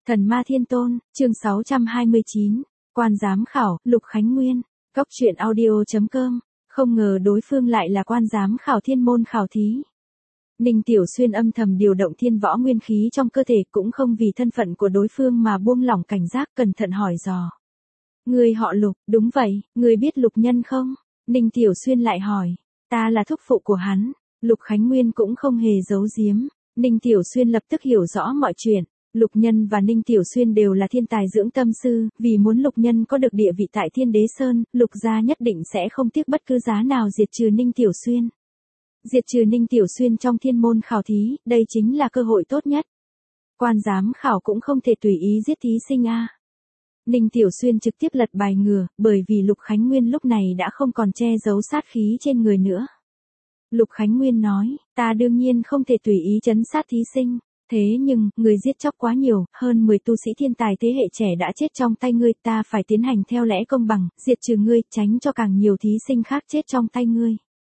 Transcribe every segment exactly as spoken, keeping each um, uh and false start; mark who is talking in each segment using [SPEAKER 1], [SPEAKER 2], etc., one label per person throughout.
[SPEAKER 1] Thần Ma Thiên Tôn, chương sáu trăm hai mươi chín, quan giám khảo, Lục Khánh Nguyên, Cốc truyện audio chấm com, không ngờ đối phương lại là quan giám khảo thiên môn khảo thí. Ninh Tiểu Xuyên âm thầm điều động thiên võ nguyên khí trong cơ thể, cũng không vì thân phận của đối phương mà buông lỏng cảnh giác, cẩn thận hỏi dò. Người họ Lục, đúng vậy, người biết Lục Nhân không? Ninh Tiểu Xuyên lại hỏi. Ta là thúc phụ của hắn. Lục Khánh Nguyên cũng không hề giấu giếm. Ninh Tiểu Xuyên lập tức hiểu rõ mọi chuyện. Lục Nhân và Ninh Tiểu Xuyên đều là thiên tài dưỡng tâm sư, vì muốn Lục Nhân có được địa vị tại Thiên Đế Sơn, Lục gia nhất định sẽ không tiếc bất cứ giá nào diệt trừ Ninh Tiểu Xuyên. Diệt trừ Ninh Tiểu Xuyên trong thiên môn khảo thí, đây chính là cơ hội tốt nhất. Quan giám khảo cũng không thể tùy ý giết thí sinh a. Ninh Tiểu Xuyên trực tiếp lật bài ngừa, bởi vì Lục Khánh Nguyên lúc này đã không còn che giấu sát khí trên người nữa. Lục Khánh Nguyên nói, ta đương nhiên không thể tùy ý trấn sát thí sinh. Thế nhưng, người giết chóc quá nhiều, hơn mười tu sĩ thiên tài thế hệ trẻ đã chết trong tay ngươi, ta phải tiến hành theo lẽ công bằng, diệt trừ ngươi, tránh cho càng nhiều thí sinh khác chết trong tay ngươi.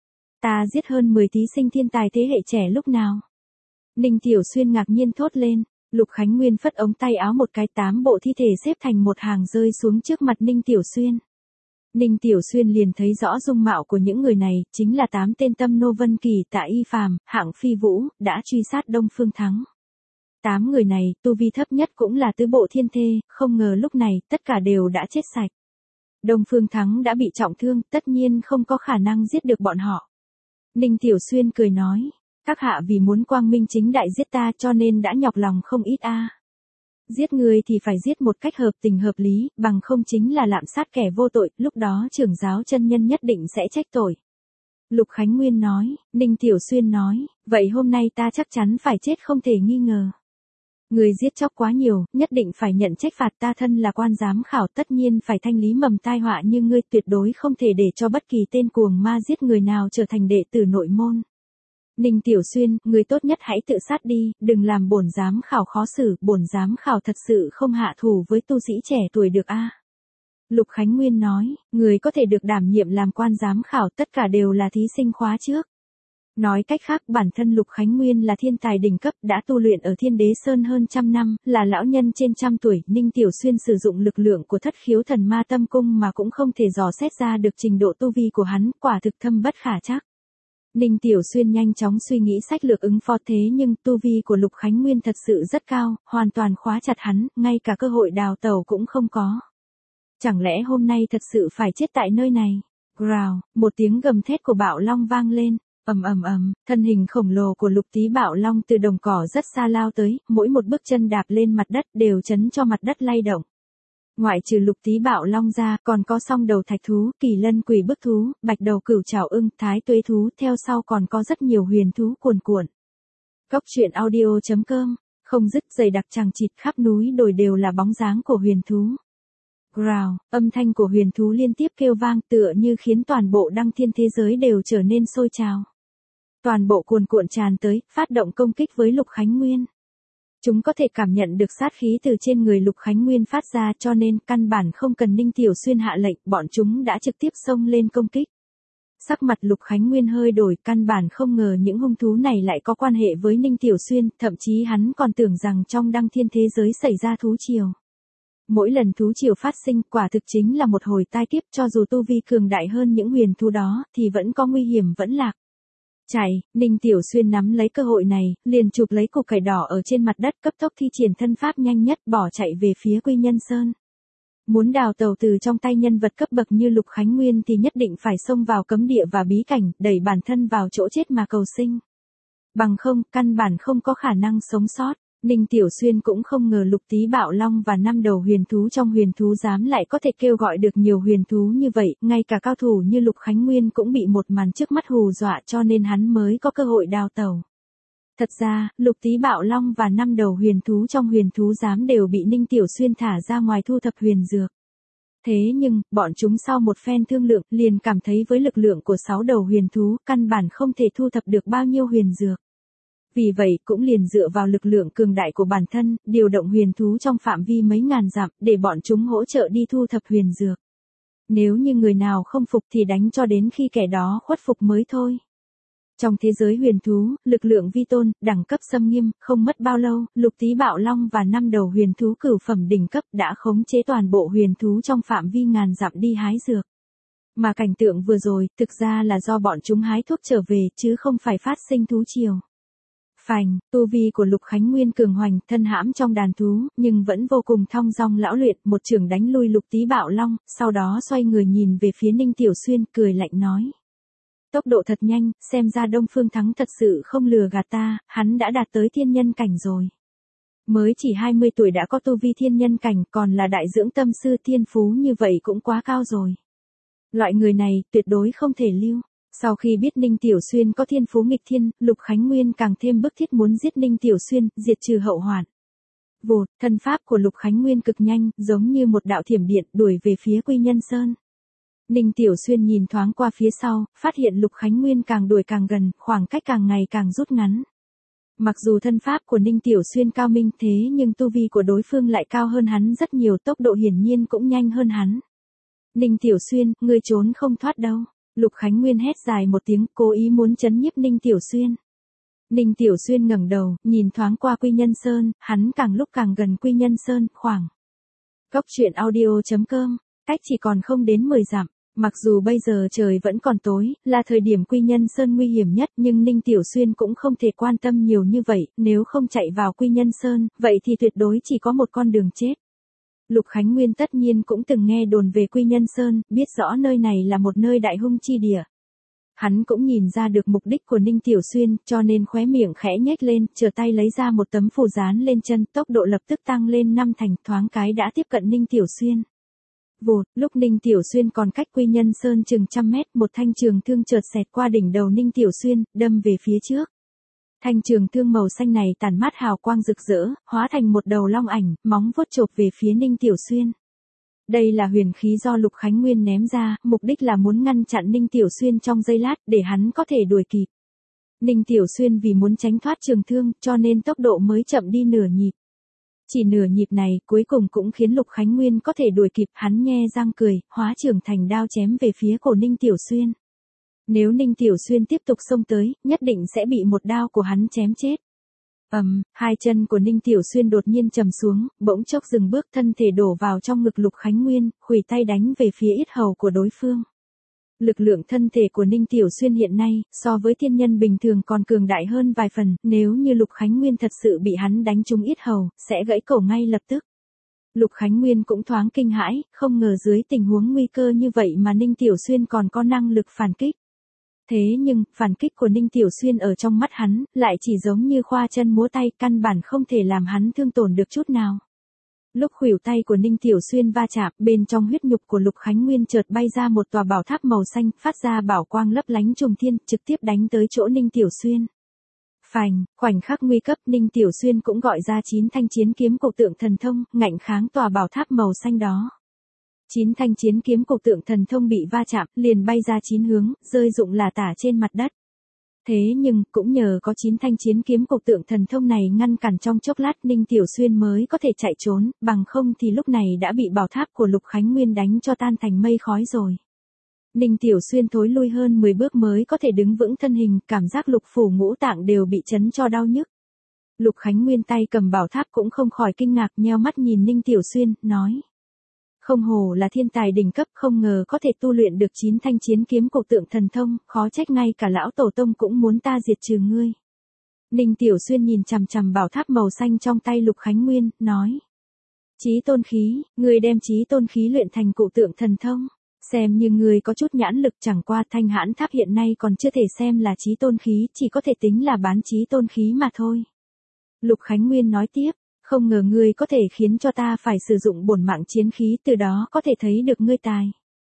[SPEAKER 1] Ta giết hơn mười thí sinh thiên tài thế hệ trẻ lúc nào? Ninh Tiểu Xuyên ngạc nhiên thốt lên. Lục Khánh Nguyên phất ống tay áo một cái, tám bộ thi thể xếp thành một hàng rơi xuống trước mặt Ninh Tiểu Xuyên. Ninh Tiểu Xuyên liền thấy rõ dung mạo của những người này, chính là tám tên Tâm Nô Vân Kỳ, Tạ Y Phàm, Hạng Phi Vũ, đã truy sát Đông Phương Thắng. Tám người này, tu vi thấp nhất cũng là tứ bộ thiên thê, không ngờ lúc này, tất cả đều đã chết sạch. Đông Phương Thắng đã bị trọng thương, tất nhiên không có khả năng giết được bọn họ. Ninh Tiểu Xuyên cười nói, các hạ vì muốn quang minh chính đại giết ta cho nên đã nhọc lòng không ít a. Giết người thì phải giết một cách hợp tình hợp lý, bằng không chính là lạm sát kẻ vô tội, lúc đó trưởng giáo chân nhân nhất định sẽ trách tội. Lục Khánh Nguyên nói. Ninh Tiểu Xuyên nói, vậy hôm nay ta chắc chắn phải chết không thể nghi ngờ. Người giết chóc quá nhiều, nhất định phải nhận trách phạt, ta thân là quan giám khảo tất nhiên phải thanh lý mầm tai họa, nhưng ngươi tuyệt đối không thể để cho bất kỳ tên cuồng ma giết người nào trở thành đệ tử nội môn. Ninh Tiểu Xuyên, người tốt nhất hãy tự sát đi, đừng làm bổn giám khảo khó xử, bổn giám khảo thật sự không hạ thủ với tu sĩ trẻ tuổi được a. Lục Khánh Nguyên nói, người có thể được đảm nhiệm làm quan giám khảo tất cả đều là thí sinh khóa trước. Nói cách khác, bản thân Lục Khánh Nguyên là thiên tài đỉnh cấp, đã tu luyện ở Thiên Đế Sơn hơn trăm năm, là lão nhân trên trăm tuổi. Ninh Tiểu Xuyên sử dụng lực lượng của Thất Khiếu Thần Ma Tâm Cung mà cũng không thể dò xét ra được trình độ tu vi của hắn, quả thực thâm bất khả trắc. Ninh Tiểu Xuyên nhanh chóng suy nghĩ sách lược ứng phó, thế nhưng tu vi của Lục Khánh Nguyên thật sự rất cao, hoàn toàn khóa chặt hắn, ngay cả cơ hội đào tẩu cũng không có. Chẳng lẽ hôm nay thật sự phải chết tại nơi này? Growl, một tiếng gầm thét của Bạo Long vang lên. Ầm ầm ầm, thân hình khổng lồ của Lục Tý Bạo Long từ đồng cỏ rất xa lao tới, mỗi một bước chân đạp lên mặt đất đều chấn cho mặt đất lay động. Ngoại trừ Lục Tý Bạo Long ra, còn có song đầu thạch thú, kỳ lân quỷ bức thú, bạch đầu cửu trảo ưng, thái tuế thú, theo sau còn có rất nhiều huyền thú cuồn cuộn. Cốc truyện audio chấm com, không dứt dày đặc chằng chịt, khắp núi đồi đều là bóng dáng của huyền thú. Growl, âm thanh của huyền thú liên tiếp kêu vang, tựa như khiến toàn bộ đăng thiên thế giới đều trở nên sôi trào. Toàn bộ cuồn cuộn tràn tới, phát động công kích với Lục Khánh Nguyên. Chúng có thể cảm nhận được sát khí từ trên người Lục Khánh Nguyên phát ra, cho nên căn bản không cần Ninh Tiểu Xuyên hạ lệnh, bọn chúng đã trực tiếp xông lên công kích. Sắc mặt Lục Khánh Nguyên hơi đổi, căn bản không ngờ những hung thú này lại có quan hệ với Ninh Tiểu Xuyên, thậm chí hắn còn tưởng rằng trong đăng thiên thế giới xảy ra thú triều. Mỗi lần thú triều phát sinh, quả thực chính là một hồi tai kiếp, cho dù tu vi cường đại hơn những huyền thú đó, thì vẫn có nguy hiểm vẫn lạc. Chạy, Ninh Tiểu Xuyên nắm lấy cơ hội này, liền chụp lấy cục cải đỏ ở trên mặt đất, cấp tốc thi triển thân pháp nhanh nhất, bỏ chạy về phía Quy Nhân Sơn. Muốn đào tẩu từ trong tay nhân vật cấp bậc như Lục Khánh Nguyên thì nhất định phải xông vào cấm địa và bí cảnh, đẩy bản thân vào chỗ chết mà cầu sinh. Bằng không, căn bản không có khả năng sống sót. Ninh Tiểu Xuyên cũng không ngờ Lục Tý Bạo Long và năm đầu huyền thú trong huyền thú giám lại có thể kêu gọi được nhiều huyền thú như vậy, ngay cả cao thủ như Lục Khánh Nguyên cũng bị một màn trước mắt hù dọa, cho nên hắn mới có cơ hội đào tẩu. Thật ra, Lục Tý Bạo Long và năm đầu huyền thú trong huyền thú giám đều bị Ninh Tiểu Xuyên thả ra ngoài thu thập huyền dược. Thế nhưng, bọn chúng sau một phen thương lượng, liền cảm thấy với lực lượng của sáu đầu huyền thú, căn bản không thể thu thập được bao nhiêu huyền dược. Vì vậy, cũng liền dựa vào lực lượng cường đại của bản thân, điều động huyền thú trong phạm vi mấy ngàn dặm, để bọn chúng hỗ trợ đi thu thập huyền dược. Nếu như người nào không phục thì đánh cho đến khi kẻ đó khuất phục mới thôi. Trong thế giới huyền thú, lực lượng vi tôn, đẳng cấp xâm nghiêm, không mất bao lâu, Lục Tý Bạo Long và năm đầu huyền thú cửu phẩm đỉnh cấp đã khống chế toàn bộ huyền thú trong phạm vi ngàn dặm đi hái dược. Mà cảnh tượng vừa rồi, thực ra là do bọn chúng hái thuốc trở về, chứ không phải phát sinh thú triều. Phành, tu vi của Lục Khánh Nguyên cường hoành, thân hãm trong đàn thú, nhưng vẫn vô cùng thong dong lão luyện, một chưởng đánh lui Lục Tý Bạo Long, sau đó xoay người nhìn về phía Ninh Tiểu Xuyên, cười lạnh nói. Tốc độ thật nhanh, xem ra Đông Phương Thắng thật sự không lừa gạt ta, hắn đã đạt tới thiên nhân cảnh rồi. Mới chỉ hai mươi tuổi đã có tu vi thiên nhân cảnh, còn là đại dưỡng tâm sư thiên phú như vậy cũng quá cao rồi. Loại người này, tuyệt đối không thể lưu. Sau khi biết Ninh Tiểu Xuyên có thiên phú nghịch thiên, Lục Khánh Nguyên càng thêm bức thiết muốn giết Ninh Tiểu Xuyên, diệt trừ hậu hoạn. Vụt, thân pháp của Lục Khánh Nguyên cực nhanh, giống như một đạo thiểm điện, đuổi về phía Quy Nhân Sơn. Ninh Tiểu Xuyên nhìn thoáng qua phía sau, phát hiện Lục Khánh Nguyên càng đuổi càng gần, khoảng cách càng ngày càng rút ngắn. Mặc dù thân pháp của Ninh Tiểu Xuyên cao minh thế nhưng tu vi của đối phương lại cao hơn hắn rất nhiều, tốc độ hiển nhiên cũng nhanh hơn hắn. Ninh Tiểu Xuyên, ngươi trốn không thoát đâu. Lục Khánh Nguyên hét dài một tiếng, cố ý muốn trấn nhiếp Ninh Tiểu Xuyên. Ninh Tiểu Xuyên ngẩng đầu, nhìn thoáng qua Quy Nhân Sơn, hắn càng lúc càng gần Quy Nhân Sơn, khoảng. Cốc truyện audio chấm com, cách chỉ còn không đến mười dặm. Mặc dù bây giờ trời vẫn còn tối, là thời điểm Quy Nhân Sơn nguy hiểm nhất, nhưng Ninh Tiểu Xuyên cũng không thể quan tâm nhiều như vậy, nếu không chạy vào Quy Nhân Sơn, vậy thì tuyệt đối chỉ có một con đường chết. Lục Khánh Nguyên tất nhiên cũng từng nghe đồn về Quy Nhân Sơn, biết rõ nơi này là một nơi đại hung chi địa. Hắn cũng nhìn ra được mục đích của Ninh Tiểu Xuyên, cho nên khóe miệng khẽ nhếch lên, chờ tay lấy ra một tấm phù dán lên chân, tốc độ lập tức tăng lên năm thành, thoáng cái đã tiếp cận Ninh Tiểu Xuyên. Vụt, lúc Ninh Tiểu Xuyên còn cách Quy Nhân Sơn chừng trăm mét, một thanh trường thương chợt xẹt qua đỉnh đầu Ninh Tiểu Xuyên, đâm về phía trước. Thanh trường thương màu xanh này tản mát hào quang rực rỡ, hóa thành một đầu long ảnh, móng vuốt chộp về phía Ninh Tiểu Xuyên. Đây là huyền khí do Lục Khánh Nguyên ném ra, mục đích là muốn ngăn chặn Ninh Tiểu Xuyên trong giây lát, để hắn có thể đuổi kịp. Ninh Tiểu Xuyên vì muốn tránh thoát trường thương, cho nên tốc độ mới chậm đi nửa nhịp. Chỉ nửa nhịp này, cuối cùng cũng khiến Lục Khánh Nguyên có thể đuổi kịp, hắn nhe răng cười, hóa trưởng thành đao chém về phía cổ Ninh Tiểu Xuyên. Nếu Ninh Tiểu Xuyên tiếp tục xông tới, nhất định sẽ bị một đao của hắn chém chết. Ầm, um, hai chân của Ninh Tiểu Xuyên đột nhiên trầm xuống, bỗng chốc dừng bước, thân thể đổ vào trong ngực Lục Khánh Nguyên, khuỷu tay đánh về phía yết hầu của đối phương. Lực lượng thân thể của Ninh Tiểu Xuyên hiện nay, so với thiên nhân bình thường còn cường đại hơn vài phần, nếu như Lục Khánh Nguyên thật sự bị hắn đánh trúng yết hầu, sẽ gãy cổ ngay lập tức. Lục Khánh Nguyên cũng thoáng kinh hãi, không ngờ dưới tình huống nguy cơ như vậy mà Ninh Tiểu Xuyên còn có năng lực phản kích. Thế nhưng, phản kích của Ninh Tiểu Xuyên ở trong mắt hắn, lại chỉ giống như khoa chân múa tay, căn bản không thể làm hắn thương tổn được chút nào. Lúc khuỷu tay của Ninh Tiểu Xuyên va chạm, bên trong huyết nhục của Lục Khánh Nguyên chợt bay ra một tòa bảo tháp màu xanh, phát ra bảo quang lấp lánh trùng thiên, trực tiếp đánh tới chỗ Ninh Tiểu Xuyên. Phành, khoảnh khắc nguy cấp, Ninh Tiểu Xuyên cũng gọi ra chín thanh chiến kiếm cục tượng thần thông, ngạnh kháng tòa bảo tháp màu xanh đó. Chín thanh chiến kiếm cục tượng thần thông bị va chạm, liền bay ra chín hướng, rơi rụng lả tả trên mặt đất. Thế nhưng, cũng nhờ có chín thanh chiến kiếm cục tượng thần thông này ngăn cản trong chốc lát, Ninh Tiểu Xuyên mới có thể chạy trốn, bằng không thì lúc này đã bị bảo tháp của Lục Khánh Nguyên đánh cho tan thành mây khói rồi. Ninh Tiểu Xuyên thối lui hơn mười bước mới có thể đứng vững thân hình, cảm giác lục phủ ngũ tạng đều bị chấn cho đau nhức. Lục Khánh Nguyên tay cầm bảo tháp cũng không khỏi kinh ngạc, nheo mắt nhìn Ninh Tiểu Xuyên, nói. Không hổ là thiên tài đỉnh cấp, không ngờ có thể tu luyện được chín thanh chiến kiếm cục tượng thần thông, khó trách ngay cả lão tổ tông cũng muốn ta diệt trừ ngươi. Ninh Tiểu Xuyên nhìn chằm chằm bảo tháp màu xanh trong tay Lục Khánh Nguyên, nói. Chí tôn khí, ngươi đem chí tôn khí luyện thành cục tượng thần thông. Xem như ngươi có chút nhãn lực, chẳng qua thanh hãn tháp hiện nay còn chưa thể xem là chí tôn khí, chỉ có thể tính là bán chí tôn khí mà thôi. Lục Khánh Nguyên nói tiếp. Không ngờ ngươi có thể khiến cho ta phải sử dụng bổn mạng chiến khí, từ đó có thể thấy được ngươi tài.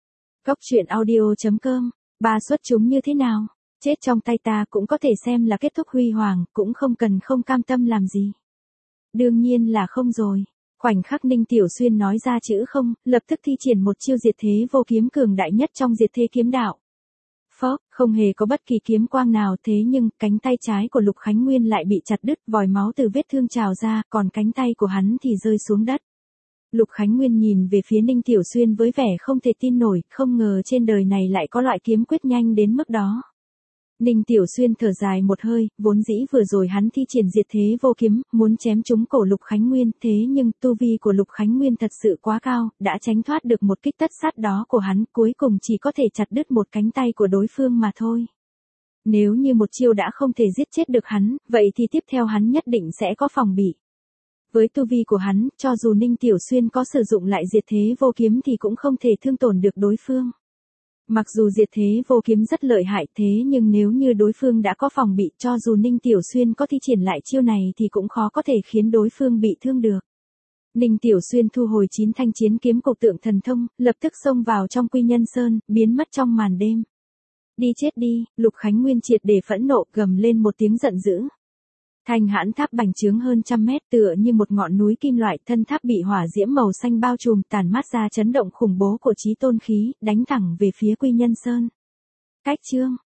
[SPEAKER 1] Cốc truyện audio chấm com, ba xuất chúng như thế nào? Chết trong tay ta cũng có thể xem là kết thúc huy hoàng, cũng không cần không cam tâm làm gì. Đương nhiên là không rồi. Khoảnh khắc Ninh Tiểu Xuyên nói ra chữ không, lập tức thi triển một chiêu diệt thế vô kiếm cường đại nhất trong diệt thế kiếm đạo. Phốc, không hề có bất kỳ kiếm quang nào, thế nhưng, cánh tay trái của Lục Khánh Nguyên lại bị chặt đứt, vòi máu từ vết thương trào ra, còn cánh tay của hắn thì rơi xuống đất. Lục Khánh Nguyên nhìn về phía Ninh Tiểu Xuyên với vẻ không thể tin nổi, không ngờ trên đời này lại có loại kiếm quyết nhanh đến mức đó. Ninh Tiểu Xuyên thở dài một hơi, vốn dĩ vừa rồi hắn thi triển diệt thế vô kiếm, muốn chém trúng cổ Lục Khánh Nguyên, thế nhưng tu vi của Lục Khánh Nguyên thật sự quá cao, đã tránh thoát được một kích tất sát đó của hắn, cuối cùng chỉ có thể chặt đứt một cánh tay của đối phương mà thôi. Nếu như một chiêu đã không thể giết chết được hắn, vậy thì tiếp theo hắn nhất định sẽ có phòng bị. Với tu vi của hắn, cho dù Ninh Tiểu Xuyên có sử dụng lại diệt thế vô kiếm thì cũng không thể thương tổn được đối phương. Mặc dù diệt thế vô kiếm rất lợi hại thế nhưng nếu như đối phương đã có phòng bị cho dù Ninh Tiểu Xuyên có thi triển lại chiêu này thì cũng khó có thể khiến đối phương bị thương được. Ninh Tiểu Xuyên thu hồi chín thanh chiến kiếm cục tượng thần thông, lập tức xông vào trong Quy Nhân Sơn, biến mất trong màn đêm. Đi chết đi, Lục Khánh Nguyên triệt để phẫn nộ gầm lên một tiếng giận dữ. Thanh Hãn Tháp bành trướng hơn trăm mét tựa như một ngọn núi kim loại, thân tháp bị hỏa diễm màu xanh bao trùm, tản mát ra chấn động khủng bố của chí tôn khí, đánh thẳng về phía Quy Nhân Sơn. Cách chương